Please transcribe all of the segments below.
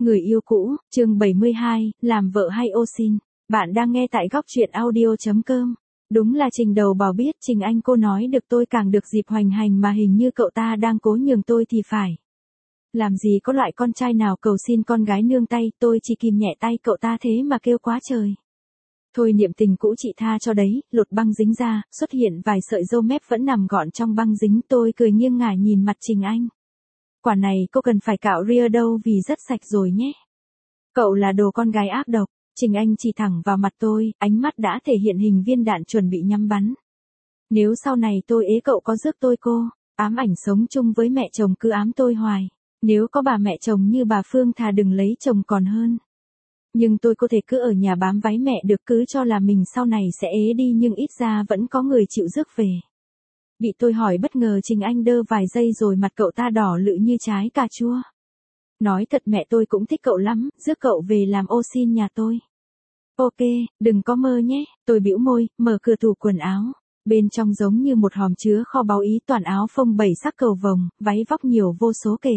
Người yêu cũ, chương 72, làm vợ hay ô xin. Bạn đang nghe tại góc truyện audio.com. Đúng là Trình đầu bò biết Trình Anh cô nói được tôi càng được dịp hoành hành mà hình như cậu ta đang cố nhường tôi thì phải. Làm gì có loại con trai nào cầu xin con gái nương tay, tôi chỉ kìm nhẹ tay cậu ta thế mà kêu quá trời. Thôi niệm tình cũ chị tha cho đấy, lột băng dính ra, xuất hiện vài sợi râu mép vẫn nằm gọn trong băng dính, tôi cười nghiêng ngả nhìn mặt Trình Anh. Quả này cô cần phải cạo ria đâu vì rất sạch rồi nhé. Cậu là đồ con gái ác độc. Trình Anh chỉ thẳng vào mặt tôi, ánh mắt đã thể hiện hình viên đạn chuẩn bị nhắm bắn. Nếu sau này tôi ế cậu có rước tôi cô, ám ảnh sống chung với mẹ chồng cứ ám tôi hoài. Nếu có bà mẹ chồng như bà Phương thà đừng lấy chồng còn hơn. Nhưng tôi có thể cứ ở nhà bám váy mẹ được, cứ cho là mình sau này sẽ ế đi nhưng ít ra vẫn có người chịu rước về. Bị tôi hỏi bất ngờ Trình Anh đơ vài giây rồi mặt cậu ta đỏ lự như trái cà chua. Nói thật mẹ tôi cũng thích cậu lắm, rước cậu về làm ô xin nhà tôi. Ok, đừng có mơ nhé, tôi bĩu môi, mở cửa tủ quần áo. Bên trong giống như một hòm chứa kho báu ý toàn áo phông 7 sắc cầu vồng, váy vóc nhiều vô số kể.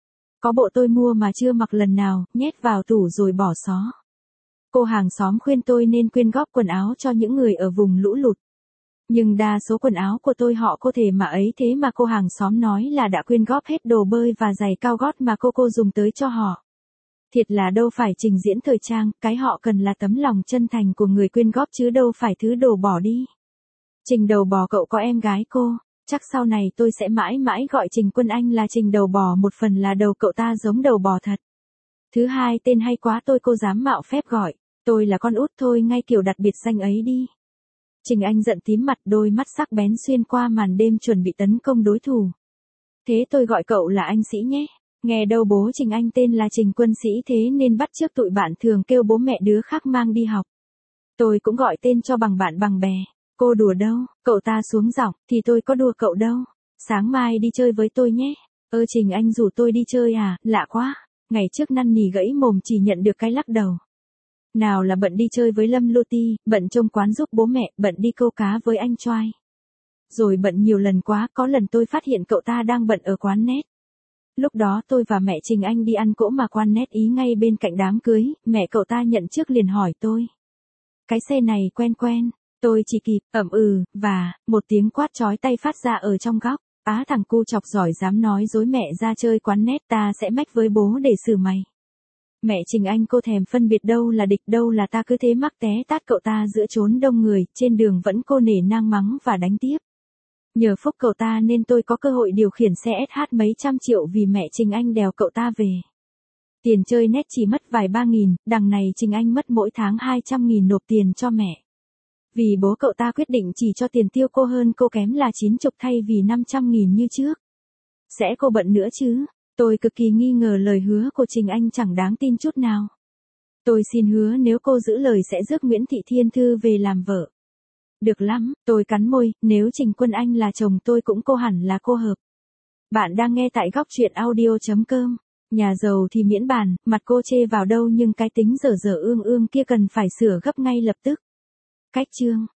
Có bộ tôi mua mà chưa mặc lần nào, nhét vào tủ rồi bỏ xó. Cô hàng xóm khuyên tôi nên quyên góp quần áo cho những người ở vùng lũ lụt. Nhưng đa số quần áo của tôi họ có thể mà ấy thế mà cô hàng xóm nói là đã quyên góp hết đồ bơi và giày cao gót mà cô dùng tới cho họ. Thiệt là đâu phải trình diễn thời trang, cái họ cần là tấm lòng chân thành của người quyên góp chứ đâu phải thứ đồ bỏ đi. Trình đầu bò cậu có em gái cô, chắc sau này tôi sẽ mãi mãi gọi Trình Quân Anh là Trình đầu bò, một phần là đầu cậu ta giống đầu bò thật. Thứ hai tên hay quá tôi cô dám mạo phép gọi, tôi là con út thôi ngay kiểu đặt biệt danh ấy đi. Trình Anh giận tím mặt, đôi mắt sắc bén xuyên qua màn đêm chuẩn bị tấn công đối thủ. Thế tôi gọi cậu là anh Sĩ nhé. Nghe đâu bố Trình Anh tên là Trình Quân Sĩ thế nên bắt chước tụi bạn thường kêu bố mẹ đứa khác mang đi học. Tôi cũng gọi tên cho bằng bạn bằng bè. Cô đùa đâu, cậu ta xuống giọng, thì tôi có đùa cậu đâu. Sáng mai đi chơi với tôi nhé. Trình Anh rủ tôi đi chơi à, lạ quá. Ngày trước năn nỉ gãy mồm chỉ nhận được cái lắc đầu. Nào là bận đi chơi với Lâm Lô Ti, bận trông quán giúp bố mẹ, bận đi câu cá với anh Choai. Rồi bận nhiều lần quá, có lần tôi phát hiện cậu ta đang bận ở quán net. Lúc đó tôi và mẹ Trình Anh đi ăn cỗ mà quán net ý ngay bên cạnh đám cưới, mẹ cậu ta nhận trước liền hỏi tôi. Cái xe này quen quen, tôi chỉ kịp, và, một tiếng quát chói tay phát ra ở trong góc. Á thằng cu chọc giỏi dám nói dối mẹ ra chơi quán net, ta sẽ mách với bố để xử mày. Mẹ Trình Anh cô thèm phân biệt đâu là địch đâu là ta, cứ thế mắc té tát cậu ta giữa chốn đông người, trên đường vẫn cô nể nang mắng và đánh tiếp. Nhờ phúc cậu ta nên tôi có cơ hội điều khiển xe SH mấy trăm triệu vì mẹ Trình Anh đèo cậu ta về. Tiền chơi net chỉ mất vài 3.000, đằng này Trình Anh mất mỗi tháng 200.000 nộp tiền cho mẹ. Vì bố cậu ta quyết định chỉ cho tiền tiêu cô hơn cô kém là 90 thay vì 500.000 như trước. Sẽ cô bận nữa chứ? Tôi cực kỳ nghi ngờ lời hứa của Trình Anh chẳng đáng tin chút nào. Tôi xin hứa nếu cô giữ lời sẽ rước Nguyễn Thị Thiên Thư về làm vợ. Được lắm, tôi cắn môi, nếu Trình Quân Anh là chồng tôi cũng cô hẳn là cô hợp. Bạn đang nghe tại góc truyện audio.com. Nhà giàu thì miễn bàn, mặt cô chê vào đâu nhưng cái tính dở dở ương ương kia cần phải sửa gấp ngay lập tức. Cách chương